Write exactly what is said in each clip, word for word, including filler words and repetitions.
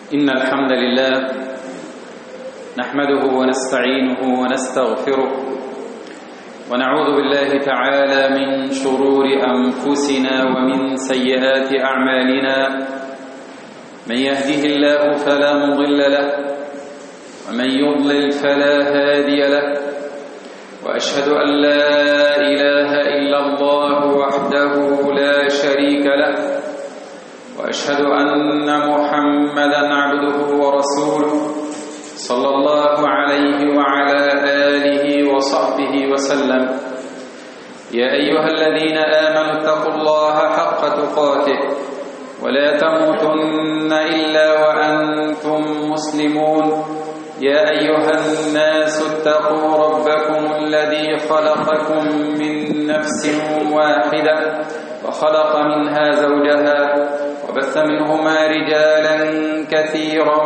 إن الحمد لله نحمده ونستعينه ونستغفره ونعوذ بالله تعالى من شرور أنفسنا ومن سيئات أعمالنا. من يهده الله فلا مضل له ومن يضلل فلا هادي له، وأشهد أن لا إله إلا الله وحده لا شريك له، وأشهد أن محمدًا عبده ورسوله صلى الله عليه وعلى آله وصحبه وسلم. يا أيها الذين آمنوا اتقوا الله حق تقاته ولا تموتن إلا وأنتم مسلمون. يا أيها الناس اتقوا ربكم الذي خلقكم من نفس واحدة وخلق منها زوجها وبث منهما رجالا كثيرا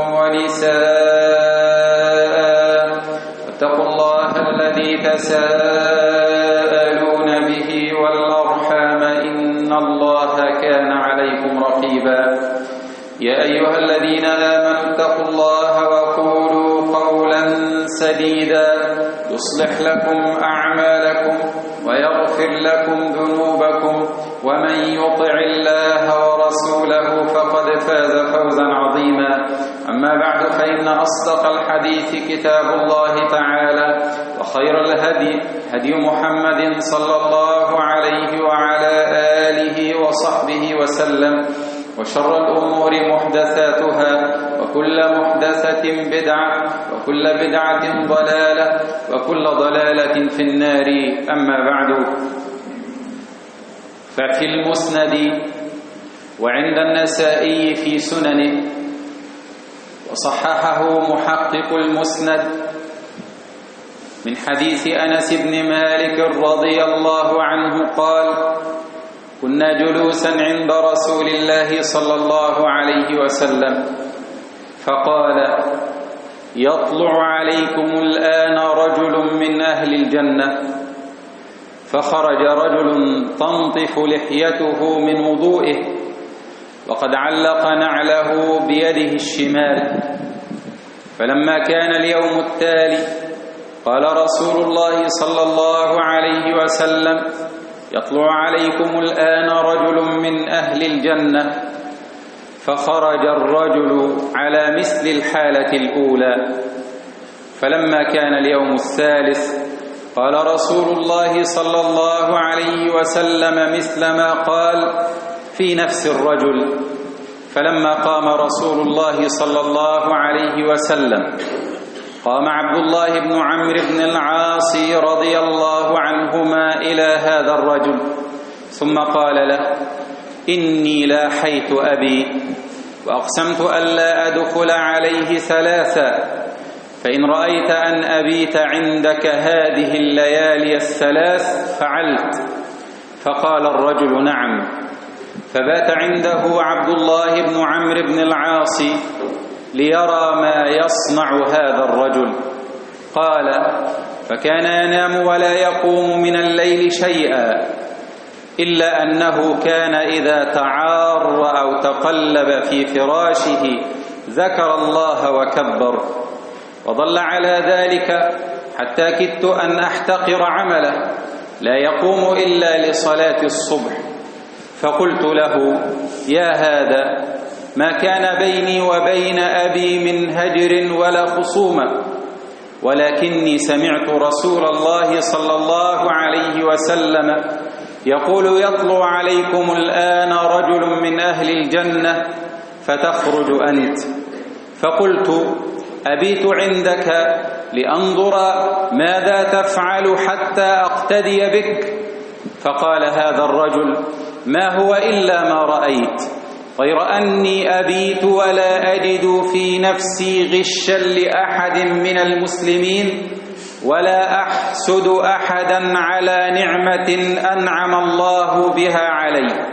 ونساء، واتقوا الله الذي تساءلون به والأرحام إن الله كان عليكم رقيبا. يا أيها الذين آمنوا اتقوا الله وقولوا قولا سديدا يصلح لكم أعمالكم ويغفر لكم ذنوبكم، ومن يطع الله ورسوله فقد فاز فوزا عظيما. أما بعد، فإن أصدق الحديث كتاب الله تعالى، وخير الهدي هدي محمد صلى الله عليه وعلى آله وصحبه وسلم، وشر الأمور محدثاتها، وكل محدثة بدعة، وكل بدعة ضلالة، وكل ضلالة في النار. أما بعد، ففي المسند وعند النسائي في سننه، وصححه محقق المسند من حديث أنس بن مالك رضي الله عنه قال: كنا جلوسا عند رسول الله صلى الله عليه وسلم فقال: يطلع عليكم الآن رجل من أهل الجنة. فخرج رجل تنطف لحيته من وضوئه، وقد علق نعله بيده الشمال. فلما كان اليوم التالي قال رسول الله صلى الله عليه وسلم: يطلع عليكم الآن رجل من أهل الجنة. فخرج الرجل على مثل الحالة الأولى. فلما كان اليوم الثالث قال رسول الله صلى الله عليه وسلم مثل ما قال في نفس الرجل. فلما قام رسول الله صلى الله عليه وسلم قام عبد الله بن عمرو بن العاص رضي الله عنهما إلى هذا الرجل، ثم قال له: إني لاحيت أبي وأقسمت ألا أدخل عليه ثلاثا، فإن رأيت أن أبيت عندك هذه الليالي الثلاث فعلت. فقال الرجل: نعم. فبات عنده عبد الله بن عمرو بن العاص ليرى ما يصنع هذا الرجل. قال: فكان ينام ولا يقوم من الليل شيئا، إلا أنه كان إذا تعار أو تقلب في فراشه ذكر الله وكبر، وظل على ذلك حتى كدت أن أحتقر عمله، لا يقوم إلا لصلاة الصبح. فقلت له: يا هذا، ما كان بيني وبين أبي من هجر ولا خصومة، ولكني سمعت رسول الله صلى الله عليه وسلم يقول: يطلع عليكم الآن رجل من أهل الجنة فتخرج أنت. فقلت: أبيت عندك لأنظر ماذا تفعل حتى أقتدي بك. فقال هذا الرجل: ما هو إلا ما رأيت، غير أني أبيت ولا أجد في نفسي غشا لأحد من المسلمين، ولا أحسد أحدا على نعمة أنعم الله بها علي.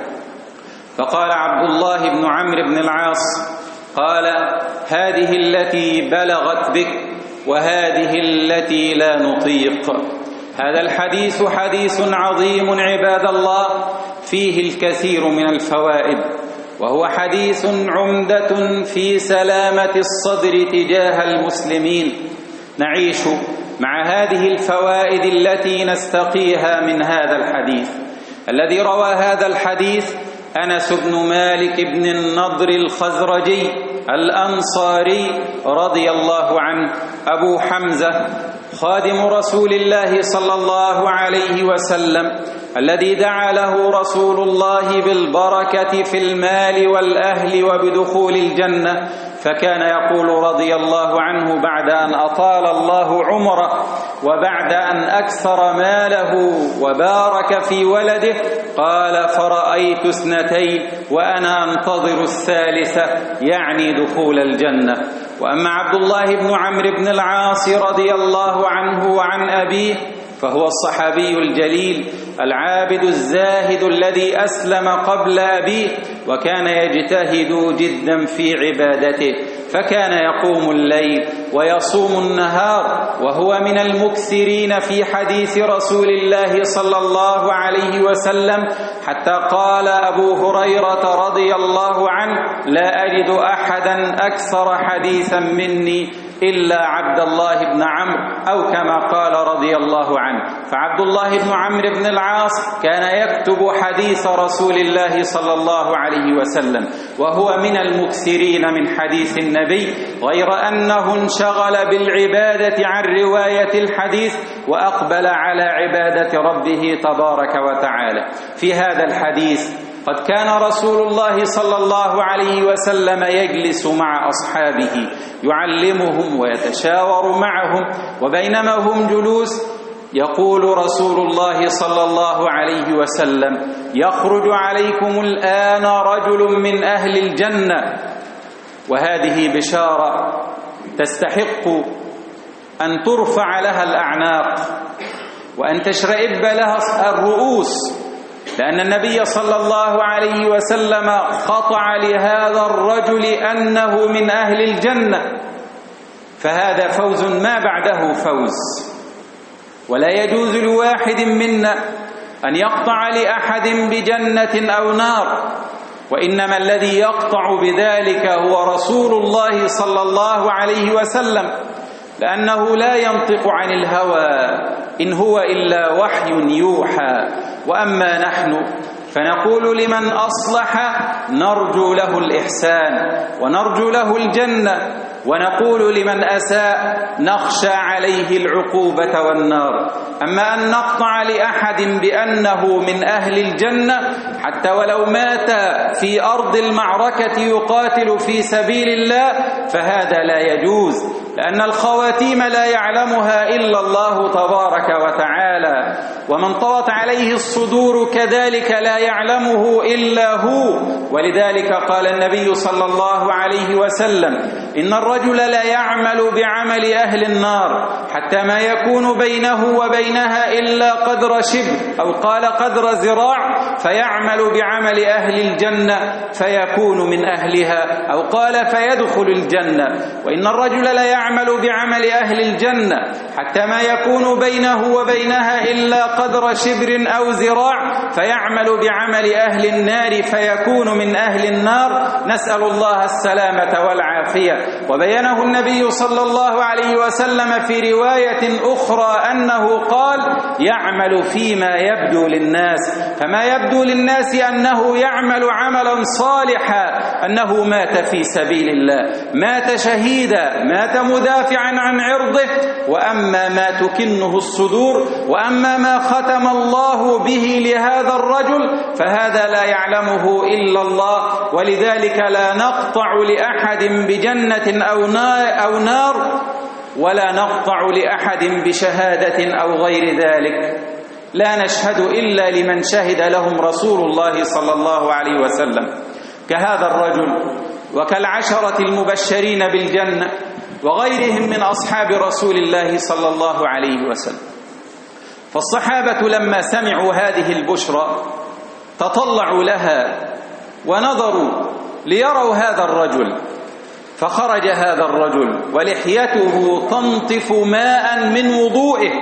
فقال عبد الله بن عمرو بن العاص: قال: هذه التي بلغت بك، وهذه التي لا نطيق. هذا الحديث حديث عظيم عباد الله، فيه الكثير من الفوائد، وهو حديث عمدة في سلامة الصدر تجاه المسلمين. نعيش مع هذه الفوائد التي نستقيها من هذا الحديث. الذي روى هذا الحديث أنس بن مالك بن النضر الخزرجي الأنصاري رضي الله عنه، أبو حمزة، خادم رسول الله صلى الله عليه وسلم، الذي دعا له رسول الله بالبركة في المال والأهل وبدخول الجنة. فكان يقول رضي الله عنه بعد أن أطال الله عمره وبعد أن أكثر ماله وبارك في ولده، قال: فرأيت اثنتين وأنا أنتظر الثالثة، يعني دخول الجنة. وأما عبد الله بن عمرو بن العاص رضي الله عنه وعن أبيه فهو الصحابي الجليل العابد الزاهد الذي أسلم قبل أبيه، وكان يجتهد جدا في عبادته، فكان يقوم الليل ويصوم النهار، وهو من المكثرين في حديث رسول الله صلى الله عليه وسلم، حتى قال أبو هريرة رضي الله عنه: لا أجد أحدا أكثر حديثا مني إلا عبد الله بن عمرو، أو كما قال رضي الله عنه. فعبد الله بن عمرو بن العاص كان يكتب حديث رسول الله صلى الله عليه وسلم، وهو من المكثرين من حديث النبي، غير أنه انشغل بالعبادة عن رواية الحديث وأقبل على عبادة ربه تبارك وتعالى. في هذا الحديث قد كان رسول الله صلى الله عليه وسلم يجلس مع أصحابه يعلمهم ويتشاور معهم، وبينما هم جلوس يقول رسول الله صلى الله عليه وسلم: يخرج عليكم الآن رجل من أهل الجنة. وهذه بشارة تستحق أن ترفع لها الأعناق وأن تشرئب لها الرؤوس، لأن النبي صلى الله عليه وسلم قطع لهذا الرجل أنه من أهل الجنة، فهذا فوز ما بعده فوز. ولا يجوز لواحد منا أن يقطع لأحد بجنة أو نار، وإنما الذي يقطع بذلك هو رسول الله صلى الله عليه وسلم، لأنه لا ينطق عن الهوى، إن هو إلا وحي يوحى. وأما نحن فنقول لمن أصلح نرجو له الإحسان ونرجو له الجنة، ونقول لمن أساء نخشى عليه العقوبة والنار. أما أن نقطع لأحد بأنه من أهل الجنة حتى ولو مات في أرض المعركة يقاتل في سبيل الله فهذا لا يجوز، لأن الخواتيم لا يعلمها إلا الله تبارك وتعالى، ومن طوت عليه الصدور كذلك لا يعلمه إلا هو. ولذلك قال النبي صلى الله عليه وسلم: إن الرجل لا يعمل بعمل أهل النار حتى ما يكون بينه وبينها إلا قدر شبر، أو قال قدر ذراع، فيعمل بعمل أهل الجنة فيكون من أهلها، أو قال فيدخل الجنة. وإن الرجل لا يعمل بعمل أهل الجنة حتى ما يكون بينه وبينها إلا قدر شبر أو ذراع، فيعمل بعمل أهل النار فيكون من أهل النار. نسأل الله السلامة والعافية. وبينه النبي صلى الله عليه وسلم في رواية أخرى أنه قال: يعمل فيما يبدو للناس، فما يبدو للناس أنه يعمل عملا صالحا، أنه مات في سبيل الله، مات شهيدا، مات مدافعا عن عرضه. وأما ما تكنه الصدور، وأما ما ختم الله به لهذا الرجل فهذا لا يعلمه إلا الله. ولذلك لا نقطع لأحد بجنة أو نار، ولا نقطع لأحد بشهادة أو غير ذلك. لا نشهد إلا لمن شهد لهم رسول الله صلى الله عليه وسلم، كهذا الرجل وكالعشرة المبشرين بالجنة وغيرهم من أصحاب رسول الله صلى الله عليه وسلم. فالصحابة لما سمعوا هذه البشرى تطلعوا لها ونظروا ليروا هذا الرجل، فخرج هذا الرجل ولحيته تنطف ماء من وضوئه.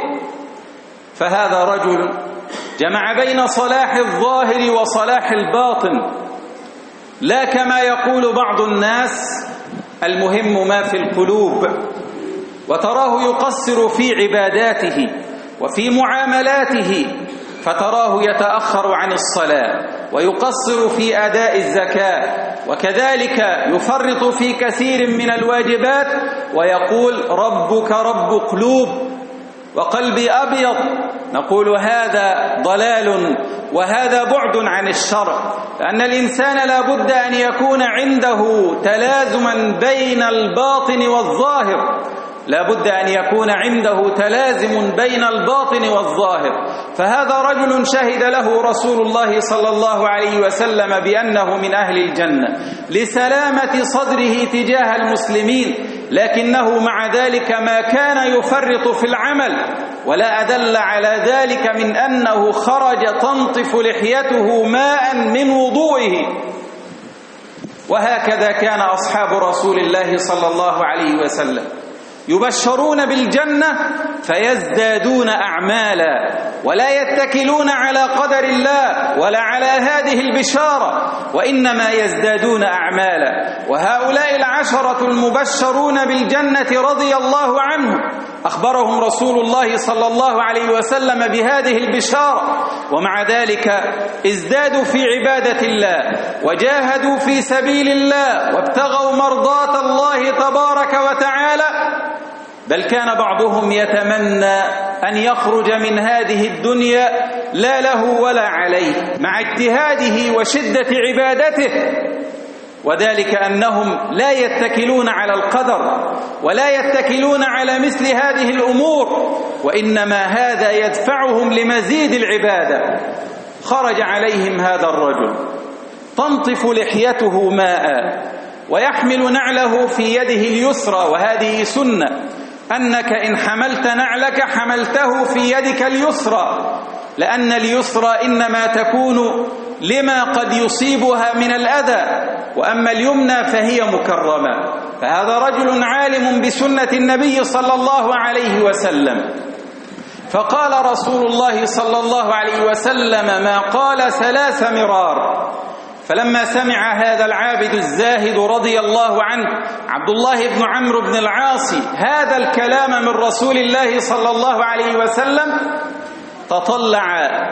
فهذا رجل جمع بين صلاح الظاهر وصلاح الباطن، لا كما يقول بعض الناس المهم ما في القلوب، وتراه يقصر في عباداته وفي معاملاته، فتراه يتأخر عن الصلاة ويقصر في أداء الزكاة، وكذلك يفرط في كثير من الواجبات، ويقول ربك رب قلوب وقلبي أبيض. نقول هذا ضلال وهذا بعد عن الشرع، لأن الإنسان لا بد أن يكون عنده تلازما بين الباطن والظاهر، لا بد أن يكون عنده تلازم بين الباطن والظاهر. فهذا رجل شهد له رسول الله صلى الله عليه وسلم بأنه من أهل الجنة لسلامة صدره تجاه المسلمين، لكنه مع ذلك ما كان يفرط في العمل، ولا أدل على ذلك من أنه خرج تنطف لحيته ماء من وضوئه. وهكذا كان أصحاب رسول الله صلى الله عليه وسلم يبشرون بالجنة فيزدادون أعمالا، ولا يتكلون على قدر الله ولا على هذه البشارة، وإنما يزدادون أعمالا. وهؤلاء العشرة المبشرون بالجنة رضي الله عنهم أخبرهم رسول الله صلى الله عليه وسلم بهذه البشارة، ومع ذلك ازدادوا في عبادة الله وجاهدوا في سبيل الله وابتغوا مرضاة الله تبارك وتعالى، بل كان بعضهم يتمنى أن يخرج من هذه الدنيا لا له ولا عليه مع اجتهاده وشدة عبادته، وذلك أنهم لا يتكلون على القدر ولا يتكلون على مثل هذه الأمور، وإنما هذا يدفعهم لمزيد العبادة. خرج عليهم هذا الرجل تنطف لحيته ماء ويحمل نعله في يده اليسرى، وهذه سنة أنك إن حملت نعلك حملته في يدك اليسرى، لأن اليسرى إنما تكون لما قد يصيبها من الأذى، وأما اليمنى فهي مكرمة. فهذا رجل عالم بسنة النبي صلى الله عليه وسلم. فقال رسول الله صلى الله عليه وسلم ما قال ثلاث مرار. فلما سمع هذا العابد الزاهد رضي الله عنه عبد الله بن عمرو بن العاص هذا الكلام من رسول الله صلى الله عليه وسلم تطلع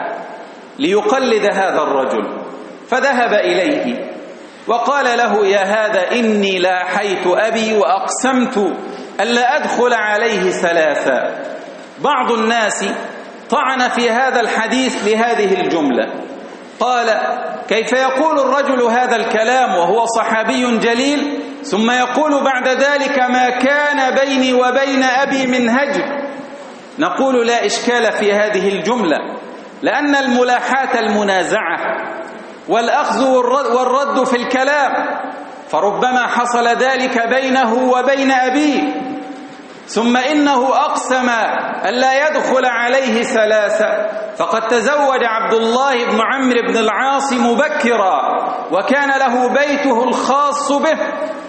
ليقلد هذا الرجل، فذهب إليه وقال له يا هذا إني لاحيت أبي وأقسمت ألا أدخل عليه ثلاثا. بعض الناس طعن في هذا الحديث لهذه الجملة، قال كيف يقول الرجل هذا الكلام وهو صحابي جليل ثم يقول بعد ذلك ما كان بيني وبين أبي من هجر؟ نقول لا إشكال في هذه الجملة، لأن الملاحاة المنازعة والأخذ والرد في الكلام، فربما حصل ذلك بينه وبين أبيه، ثم إنه أقسم ألا يدخل عليه ثلاثة، فقد تزوج عبد الله بن عمرو بن العاص مبكرا وكان له بيته الخاص به،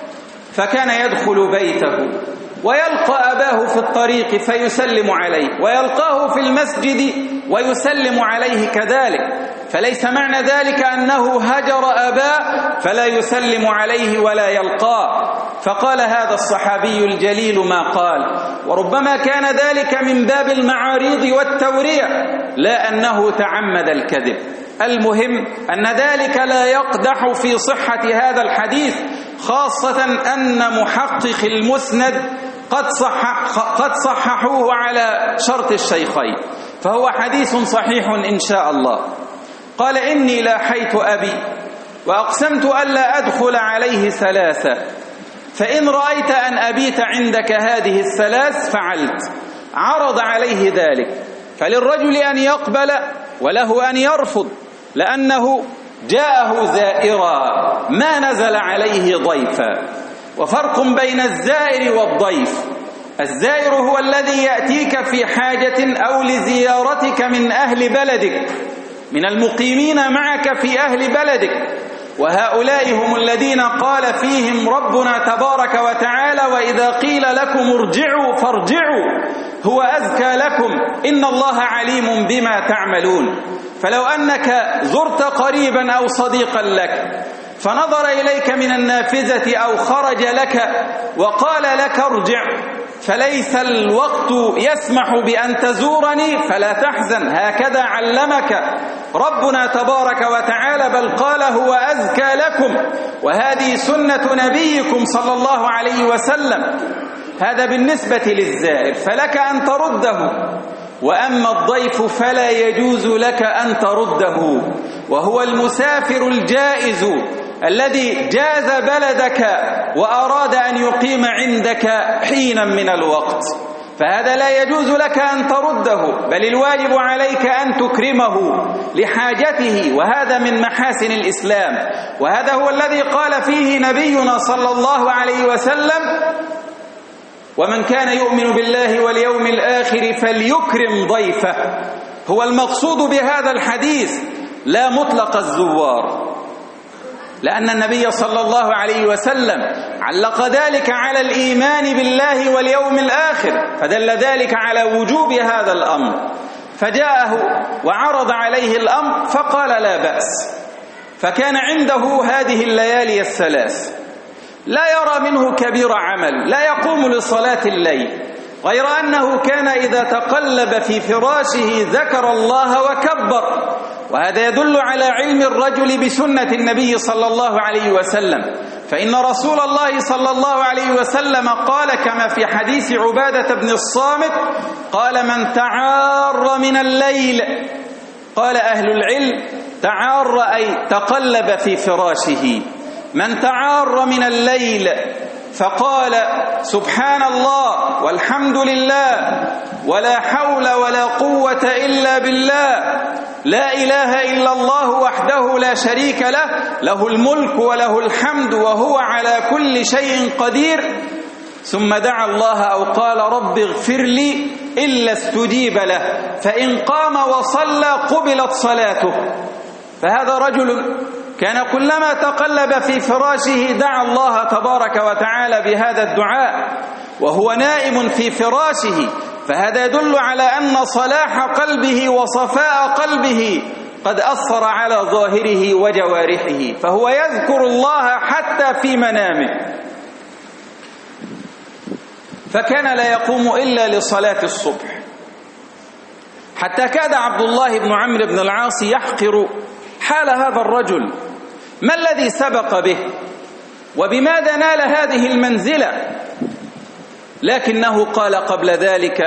فكان يدخل بيته ويلقى أباه في الطريق فيسلم عليه، ويلقاه في المسجد ويسلم عليه كذلك، فليس معنى ذلك أنه هجر أباه فلا يسلم عليه ولا يلقاه. فقال هذا الصحابي الجليل ما قال، وربما كان ذلك من باب المعاريض والتورية لا أنه تعمد الكذب. المهم أن ذلك لا يقدح في صحة هذا الحديث، خاصة أن محقق المسند قد صحح قد صححوه على شرط الشيخين، فهو حديث صحيح إن شاء الله. قال إني لاحيت أبي وأقسمت ألا أدخل عليه ثلاثة، فإن رأيت أن أبيت عندك هذه الثلاث فعلت. عرض عليه ذلك، فللرجل أن يقبل وله أن يرفض، لأنه جاءه زائرا ما نزل عليه ضيفا. وفرق بين الزائر والضيف، الزائر هو الذي يأتيك في حاجة أو لزيارتك من أهل بلدك، من المقيمين معك في أهل بلدك، وهؤلاء هم الذين قال فيهم ربنا تبارك وتعالى وإذا قيل لكم ارجعوا فارجعوا هو أزكى لكم إن الله عليم بما تعملون. فلو أنك زرت قريبا أو صديقا لك فنظر إليك من النافذة أو خرج لك وقال لك ارجع، فليس الوقت يسمح بأن تزورني فلا تحزن، هكذا علمك ربنا تبارك وتعالى، بل قال هو أزكى لكم، وهذه سنة نبيكم صلى الله عليه وسلم. هذا بالنسبة للزائر فلك أن ترده، وأما الضيف فلا يجوز لك أن ترده، وهو المسافر الجائز الذي جاز بلدك وأراد أن يقيم عندك حينا من الوقت، فهذا لا يجوز لك أن ترده، بل الواجب عليك أن تكرمه لحاجته، وهذا من محاسن الإسلام. وهذا هو الذي قال فيه نبينا صلى الله عليه وسلم: ومن كان يؤمن بالله واليوم الآخر فليكرم ضيفه. هو المقصود بهذا الحديث لا مطلق الزوار، لأن النبي صلى الله عليه وسلم علق ذلك على الإيمان بالله واليوم الآخر، فدل ذلك على وجوب هذا الأمر، فجاءه وعرض عليه الأمر فقال لا بأس، فكان عنده هذه الليالي الثلاث لا يرى منه كبير عمل، لا يقوم لصلاة الليل، غير أنه كان إذا تقلب في فراشه ذكر الله وكبر، وهذا يدل على علم الرجل بسنة النبي صلى الله عليه وسلم، فإن رسول الله صلى الله عليه وسلم قال كما في حديث عبادة بن الصامت قال: من تعار من الليل، قال أهل العلم تعار أي تقلب في فراشه، من تعار من الليل فقال سبحان الله والحمد لله ولا حول ولا قوة إلا بالله، لا إله إلا الله وحده لا شريك له، له الملك وله الحمد وهو على كل شيء قدير، ثم دعا الله أو قال رب اغفر لي إلا استجيب له، فإن قام وصلى قبلت صلاته. فهذا رجل كان كلما تقلب في فراشه دعا الله تبارك وتعالى بهذا الدعاء وهو نائم في فراشه، فهذا يدل على أن صلاح قلبه وصفاء قلبه قد أثر على ظاهره وجوارحه، فهو يذكر الله حتى في منامه. فكان لا يقوم إلا لصلاة الصبح، حتى كاد عبد الله بن عمرو بن العاص يحقر حال هذا الرجل، ما الذي سبق به وبماذا نال هذه المنزلة؟ لكنه قال قبل ذلك: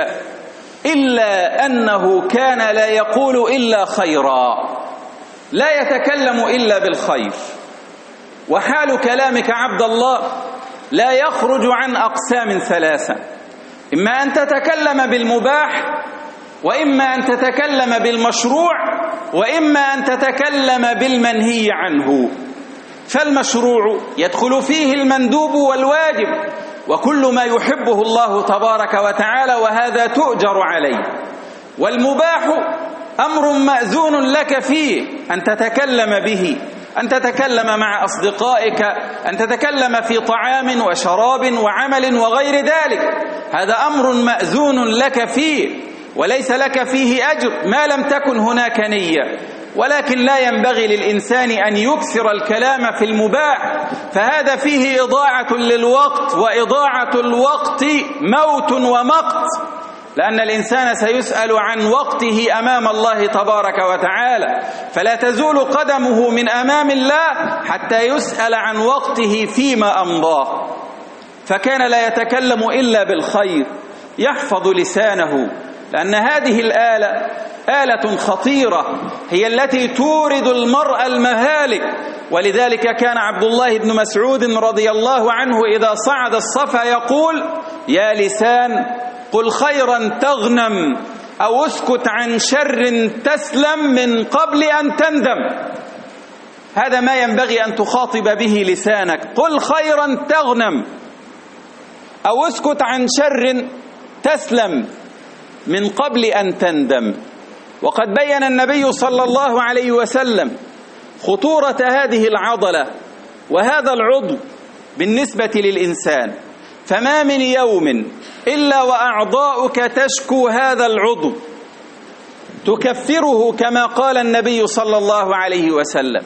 إلا أنه كان لا يقول إلا خيرا، لا يتكلم إلا بالخير. وحال كلامك عبد الله لا يخرج عن أقسام ثلاثة: إما أن تتكلم بالمباح، وإما أن تتكلم بالمشروع، وإما أن تتكلم بالمنهي عنه. فالمشروع يدخل فيه المندوب والواجب وكل ما يحبه الله تبارك وتعالى، وهذا تؤجر عليه. والمباح أمر مأذون لك فيه أن تتكلم به، أن تتكلم مع أصدقائك، أن تتكلم في طعام وشراب وعمل وغير ذلك، هذا أمر مأذون لك فيه وليس لك فيه أجر ما لم تكن هناك نية. ولكن لا ينبغي للإنسان أن يكثر الكلام في المباح، فهذا فيه إضاعة للوقت، وإضاعة الوقت موت ومقت، لأن الإنسان سيسأل عن وقته أمام الله تبارك وتعالى، فلا تزول قدمه من أمام الله حتى يسأل عن وقته فيما أمضاه. فكان لا يتكلم إلا بالخير، يحفظ لسانه، لأن هذه الآلة آلة خطيرة، هي التي تورد المرء المهالك. ولذلك كان عبد الله بن مسعود رضي الله عنه إذا صعد الصفا يقول: يا لسان قل خيرا تغنم، أو اسكت عن شر تسلم من قبل أن تندم. هذا ما ينبغي أن تخاطب به لسانك: قل خيرا تغنم، أو اسكت عن شر تسلم من قبل أن تندم. وقد بين النبي صلى الله عليه وسلم خطورة هذه العضلة وهذا العضو بالنسبة للإنسان، فما من يوم إلا وأعضاؤك تشكو هذا العضو، تكفره كما قال النبي صلى الله عليه وسلم.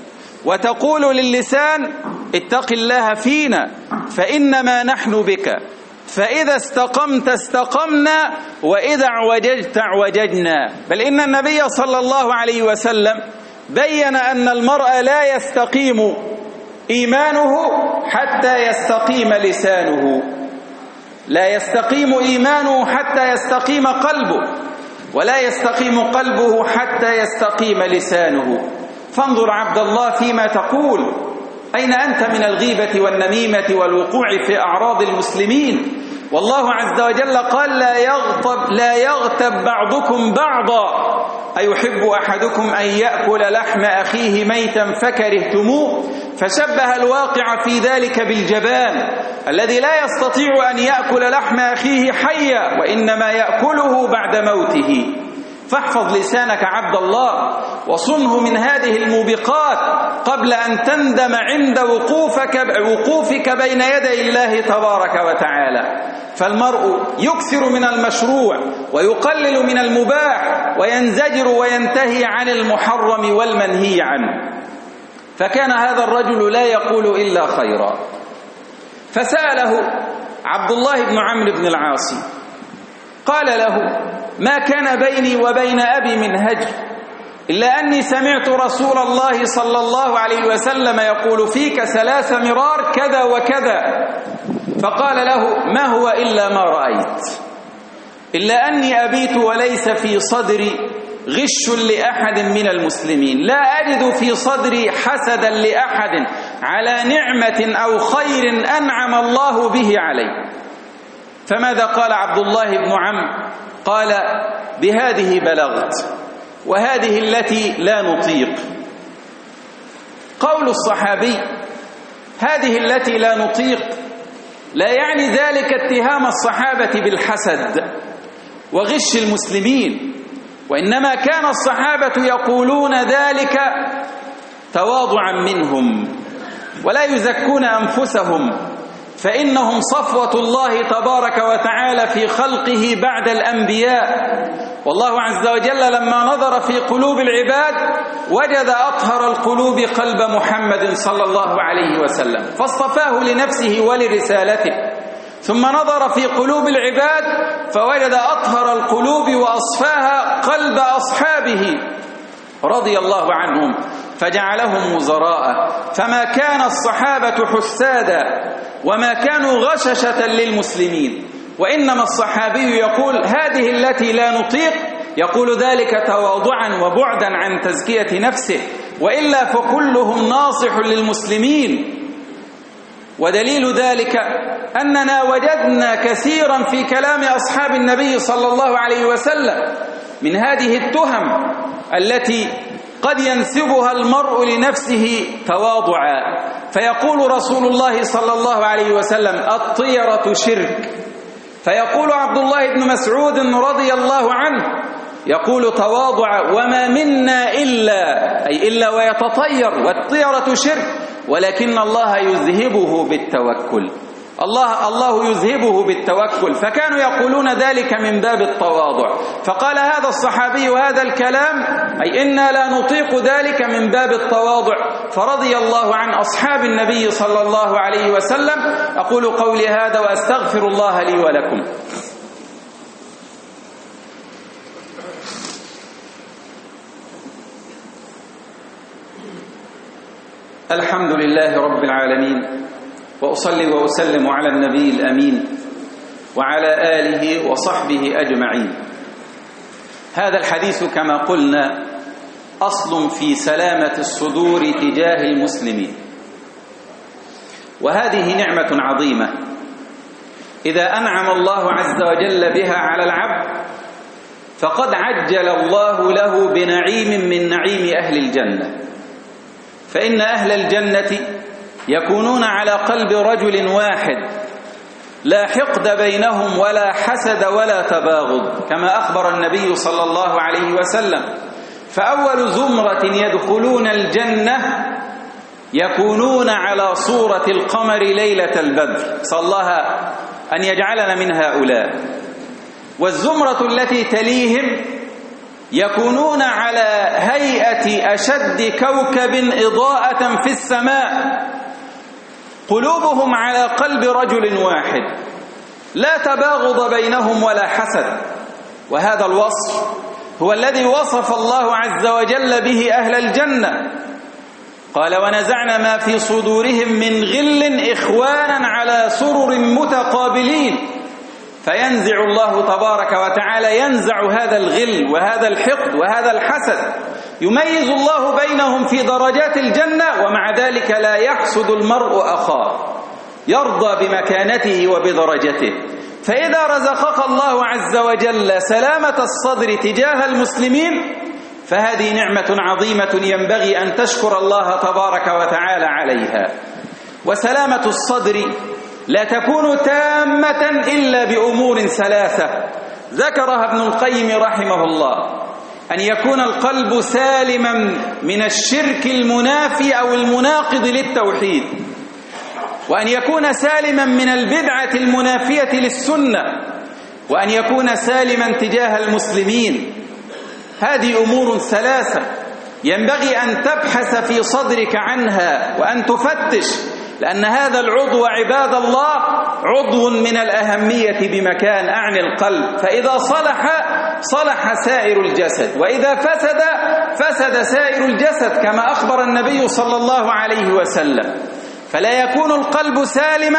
وتقول للسان اتق الله فينا فإنما نحن بك، فإذا استقمت استقمنا وإذا اعوججت اعوججنا. بل إن النبي صلى الله عليه وسلم بين أن المرء لا يستقيم إيمانه حتى يستقيم لسانه، لا يستقيم إيمانه حتى يستقيم قلبه، ولا يستقيم قلبه حتى يستقيم لسانه. فانظر عبد الله فيما تقول، أين أنت من الغيبة والنميمة والوقوع في أعراض المسلمين؟ والله عز وجل قال لا يغتب, لا يغتب بعضكم بعضا، أيحب أحدكم أن يأكل لحم أخيه ميتا فكرهتموه، فشبه الواقع في ذلك بالجبان الذي لا يستطيع أن يأكل لحم أخيه حيا وإنما يأكله بعد موته. فاحفظ لسانك عبد الله وصنه من هذه الموبقات قبل أن تندم عند وقوفك, وقوفك بين يدي الله تبارك وتعالى. فالمرء يكثر من المشروع ويقلل من المباح وينزجر وينتهي عن المحرم والمنهي عنه. فكان هذا الرجل لا يقول إلا خيرا، فسأله عبد الله بن عمرو بن العاص قال له ما كان بيني وبين أبي من هجر إلا أني سمعت رسول الله صلى الله عليه وسلم يقول فيك ثلاث مرار كذا وكذا. فقال له ما هو إلا ما رأيت، إلا أني أبيت وليس في صدري غش لأحد من المسلمين، لا أجد في صدري حسدا لأحد على نعمة أو خير أنعم الله به عليه. فماذا قال عبد الله بن عمرو؟ قال بهذه بلغت وهذه التي لا نطيق. قول الصحابي هذه التي لا نطيق لا يعني ذلك اتهام الصحابة بالحسد وغش المسلمين، وإنما كان الصحابة يقولون ذلك تواضعا منهم ولا يزكون أنفسهم، فإنهم صفوة الله تبارك وتعالى في خلقه بعد الأنبياء. والله عز وجل لما نظر في قلوب العباد وجد أطهر القلوب قلب محمد صلى الله عليه وسلم فاصطفاه لنفسه ولرسالته، ثم نظر في قلوب العباد فوجد أطهر القلوب وأصفاها قلب أصحابه رضي الله عنهم فجعلهم وزراء. فما كان الصحابة حسادا وما كانوا غششة للمسلمين، وإنما الصحابي يقول هذه التي لا نطيق، يقول ذلك تواضعا وبعدا عن تزكية نفسه، وإلا فكلهم ناصح للمسلمين. ودليل ذلك أننا وجدنا كثيرا في كلام أصحاب النبي صلى الله عليه وسلم من هذه التهم التي قد ينسبها المرء لنفسه تواضعا. فيقول رسول الله صلى الله عليه وسلم الطيرة شرك، فيقول عبد الله بن مسعود رضي الله عنه يقول تواضع وما منا إلا أي إلا ويتطير، والطيرة شرك ولكن الله يذهبه بالتوكل، الله الله يذهبه بالتوكل. فكانوا يقولون ذلك من باب التواضع. فقال هذا الصحابي هذا الكلام أي إنا لا نطيق ذلك من باب التواضع. فرضي الله عن أصحاب النبي صلى الله عليه وسلم. أقول قولي هذا وأستغفر الله لي ولكم. الحمد لله رب العالمين، وأصلي وأسلم على النبي الأمين وعلى آله وصحبه أجمعين. هذا الحديث كما قلنا أصل في سلامة الصدور تجاه المسلمين، وهذه نعمة عظيمة إذا أنعم الله عز وجل بها على العبد فقد عجل الله له بنعيم من نعيم أهل الجنة. فإن أهل الجنة يكونون على قلب رجل واحد لا حقد بينهم ولا حسد ولا تباغض، كما أخبر النبي صلى الله عليه وسلم. فأول زمرة يدخلون الجنة يكونون على صورة القمر ليلة البدر، صلى الله أن يجعلنا من هؤلاء. والزمرة التي تليهم يكونون على هيئة أشد كوكب إضاءة في السماء، قلوبهم على قلب رجل واحد، لا تباغض بينهم ولا حسد. وهذا الوصف هو الذي وصف الله عز وجل به أهل الجنة، قال: ونزعنا ما في صدورهم من غل إخوانا على سرر متقابلين. فينزع الله تبارك وتعالى ينزع هذا الغل وهذا الحقد وهذا الحسد، يميز الله بينهم في درجات الجنة، ومع ذلك لا يحسد المرء أخاه، يرضى بمكانته وبدرجته. فإذا رزقك الله عز وجل سلامة الصدر تجاه المسلمين فهذه نعمة عظيمة ينبغي أن تشكر الله تبارك وتعالى عليها. وسلامة الصدر لا تكون تامة إلا بأمور ثلاثة ذكرها ابن القيم رحمه الله: أن يكون القلب سالما من الشرك المنافي أو المناقض للتوحيد، وأن يكون سالما من البدعة المنافية للسنة، وأن يكون سالما تجاه المسلمين. هذه أمور ثلاثة ينبغي أن تبحث في صدرك عنها وأن تفتش، لأن هذا العضو عباد الله عضو من الأهمية بمكان، أعني القلب، فإذا صلح صلح سائر الجسد، وإذا فسد فسد سائر الجسد، كما أخبر النبي صلى الله عليه وسلم. فلا يكون القلب سالما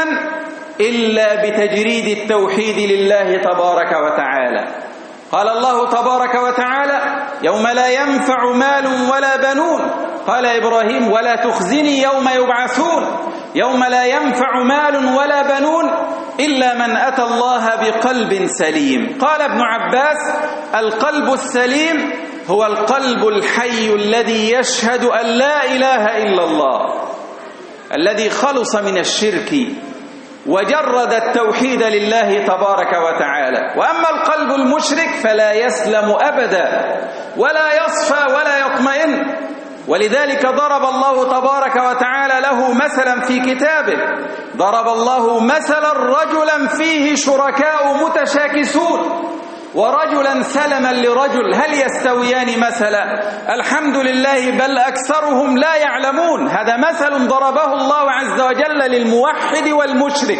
إلا بتجريد التوحيد لله تبارك وتعالى. قال الله تبارك وتعالى: يوم لا ينفع مال ولا بنون، قال إبراهيم: ولا تخزني يوم يبعثون. يوم لا ينفع مال ولا بنون إلا من أتى الله بقلب سليم. قال ابن عباس: القلب السليم هو القلب الحي الذي يشهد أن لا إله إلا الله، الذي خلص من الشرك وجرد التوحيد لله تبارك وتعالى. وأما القلب المشرك فلا يسلم أبدا ولا يصفى ولا يطمئن. ولذلك ضرب الله تبارك وتعالى له مثلا في كتابه، ضرب الله مثلا رجلا فيه شركاء متشاكسون ورجلا سلما لرجل هل يستويان مثلا؟ الحمد لله بل أكثرهم لا يعلمون. هذا مثل ضربه الله عز وجل للموحد والمشرك.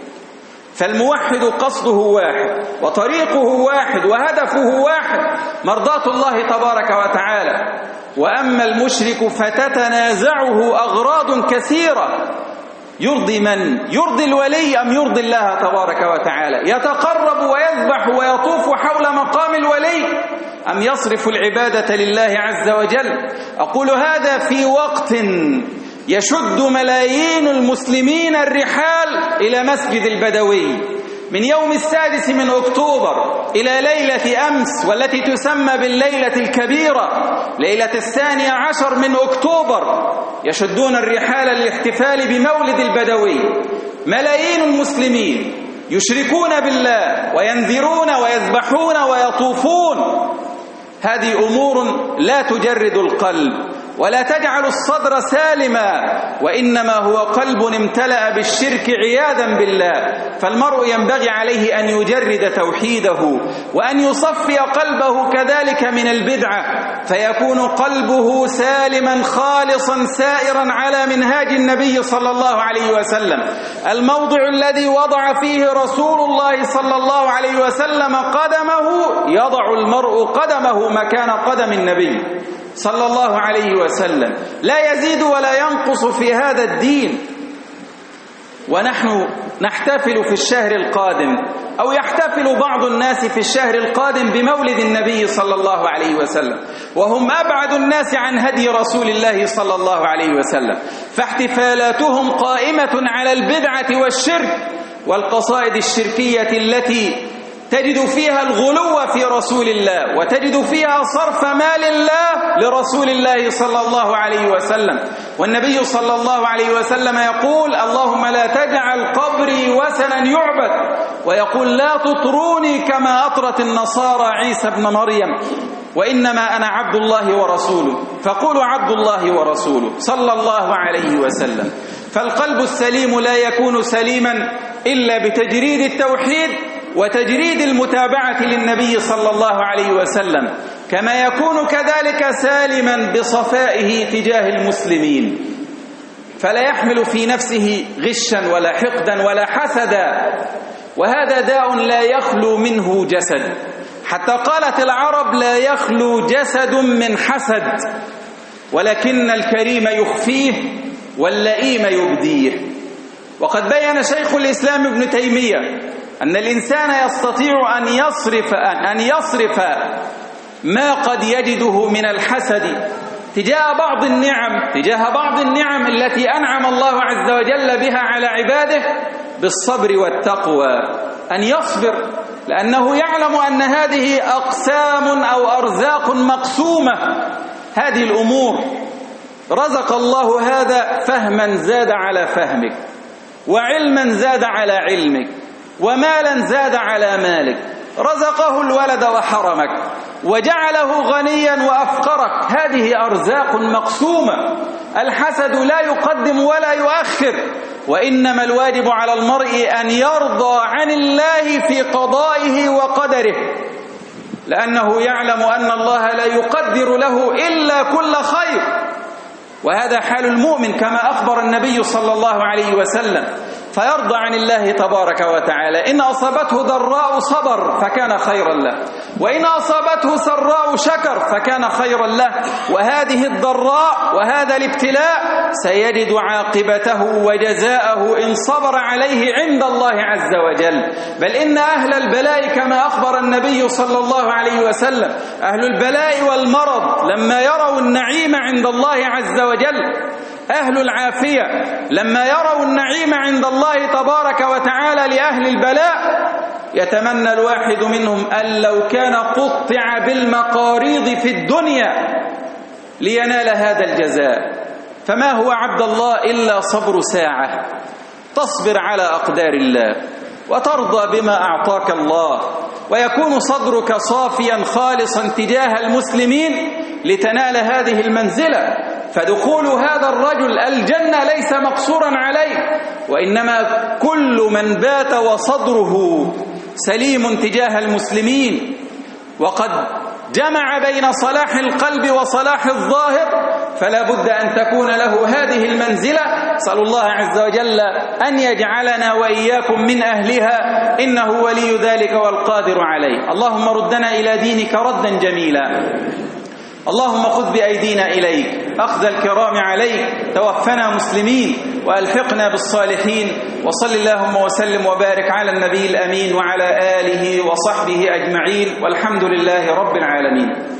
فالموحد قصده واحد وطريقه واحد وهدفه واحد، مرضاة الله تبارك وتعالى. وأما المشرك فتتنازعه أغراض كثيرة، يرضي من؟ يرضي الولي أم يرضي الله تبارك وتعالى؟ يتقرب ويذبح ويطوف حول مقام الولي أم يصرف العبادة لله عز وجل؟ أقول هذا في وقت يشد ملايين المسلمين الرحال إلى مسجد البدوي من يوم السادس من أكتوبر إلى ليلة أمس، والتي تسمى بالليلة الكبيرة، ليلة الثاني عشر من أكتوبر، يشدون الرحال للاحتفال بمولد البدوي. ملايين المسلمين يشركون بالله وينذرون ويذبحون ويطوفون. هذه أمور لا تجرد القلب ولا تجعل الصدر سالما، وإنما هو قلب امتلأ بالشرك عياذا بالله. فالمرء ينبغي عليه أن يجرد توحيده وأن يصفي قلبه كذلك من البدعة، فيكون قلبه سالما خالصا سائرا على منهاج النبي صلى الله عليه وسلم. الموضع الذي وضع فيه رسول الله صلى الله عليه وسلم قدمه يضع المرء قدمه مكان قدم النبي صلى الله عليه وسلم، لا يزيد ولا ينقص في هذا الدين. ونحن نحتفل في الشهر القادم، أو يحتفل بعض الناس في الشهر القادم بمولد النبي صلى الله عليه وسلم، وهم أبعد الناس عن هدي رسول الله صلى الله عليه وسلم، فاحتفالاتهم قائمة على البدعة والشرك والقصائد الشركية التي تجد فيها الغلو في رسول الله، وتجد فيها صرف مال الله لرسول الله صلى الله عليه وسلم. والنبي صلى الله عليه وسلم يقول: اللهم لا تجعل قبري وثنا يعبد، ويقول: لا تطروني كما أطرت النصارى عيسى ابن مريم، وإنما أنا عبد الله ورسوله، فقولوا عبد الله ورسوله صلى الله عليه وسلم. فالقلب السليم لا يكون سليما إلا بتجريد التوحيد وتجريد المتابعة للنبي صلى الله عليه وسلم. كما يكون كذلك سالما بصفائه تجاه المسلمين، فلا يحمل في نفسه غشا ولا حقدا ولا حسدا، وهذا داء لا يخلو منه جسد، حتى قالت العرب لا يخلو جسد من حسد، ولكن الكريم يخفيه واللئيم يبديه. وقد بين شيخ الإسلام ابن تيمية أن الإنسان يستطيع أن يصرف أن يصرف ما قد يجده من الحسد تجاه بعض النعم تجاه بعض النعم التي أنعم الله عز وجل بها على عباده بالصبر والتقوى، أن يصبر، لأنه يعلم أن هذه أقسام أو أرزاق مقسومة. هذه الأمور رزق الله هذا فهما زاد على فهمك، وعلما زاد على علمك، ومالا زاد على مالك، رزقه الولد وحرمك، وجعله غنيا وأفقرك. هذه أرزاق مقسومة. الحسد لا يقدم ولا يؤخر، وإنما الواجب على المرء أن يرضى عن الله في قضائه وقدره، لأنه يعلم أن الله لا يقدر له إلا كل خير، وهذا حال المؤمن كما أخبر النبي صلى الله عليه وسلم، فيرضى عن الله تبارك وتعالى. إن أصابته ضراء صبر فكان خيرا له، وإن أصابته سراء شكر فكان خيرا له. وهذه الضراء وهذا الابتلاء سيجد عاقبته وجزاءه إن صبر عليه عند الله عز وجل. بل إن أهل البلاء كما أخبر النبي صلى الله عليه وسلم، أهل البلاء والمرض لما يروا النعيم عند الله عز وجل، أهل العافية لما يروا النعيم عند الله تبارك وتعالى لأهل البلاء، يتمنى الواحد منهم أن لو كان قطع بالمقاريض في الدنيا لينال هذا الجزاء. فما هو عبد الله إلا صبر ساعة، تصبر على أقدار الله وترضى بما أعطاك الله، ويكون صدرك صافيا خالصا تجاه المسلمين لتنال هذه المنزلة. فدخول هذا الرجل الجنة ليس مقصورا عليه، وإنما كل من بات وصدره سليم تجاه المسلمين، وقد جمع بين صلاح القلب وصلاح الظاهر، فلا بد أن تكون له هذه المنزلة. أسأل الله عز وجل أن يجعلنا وإياكم من أهلها، إنه ولي ذلك والقادر عليه. اللهم ردنا إلى دينك ردا جميلا، اللهم خذ بأيدينا إليك أخذ الكرام عليك، توفنا مسلمين وألحقنا بالصالحين. وصل اللهم وسلم وبارك على النبي الأمين وعلى آله وصحبه أجمعين، والحمد لله رب العالمين.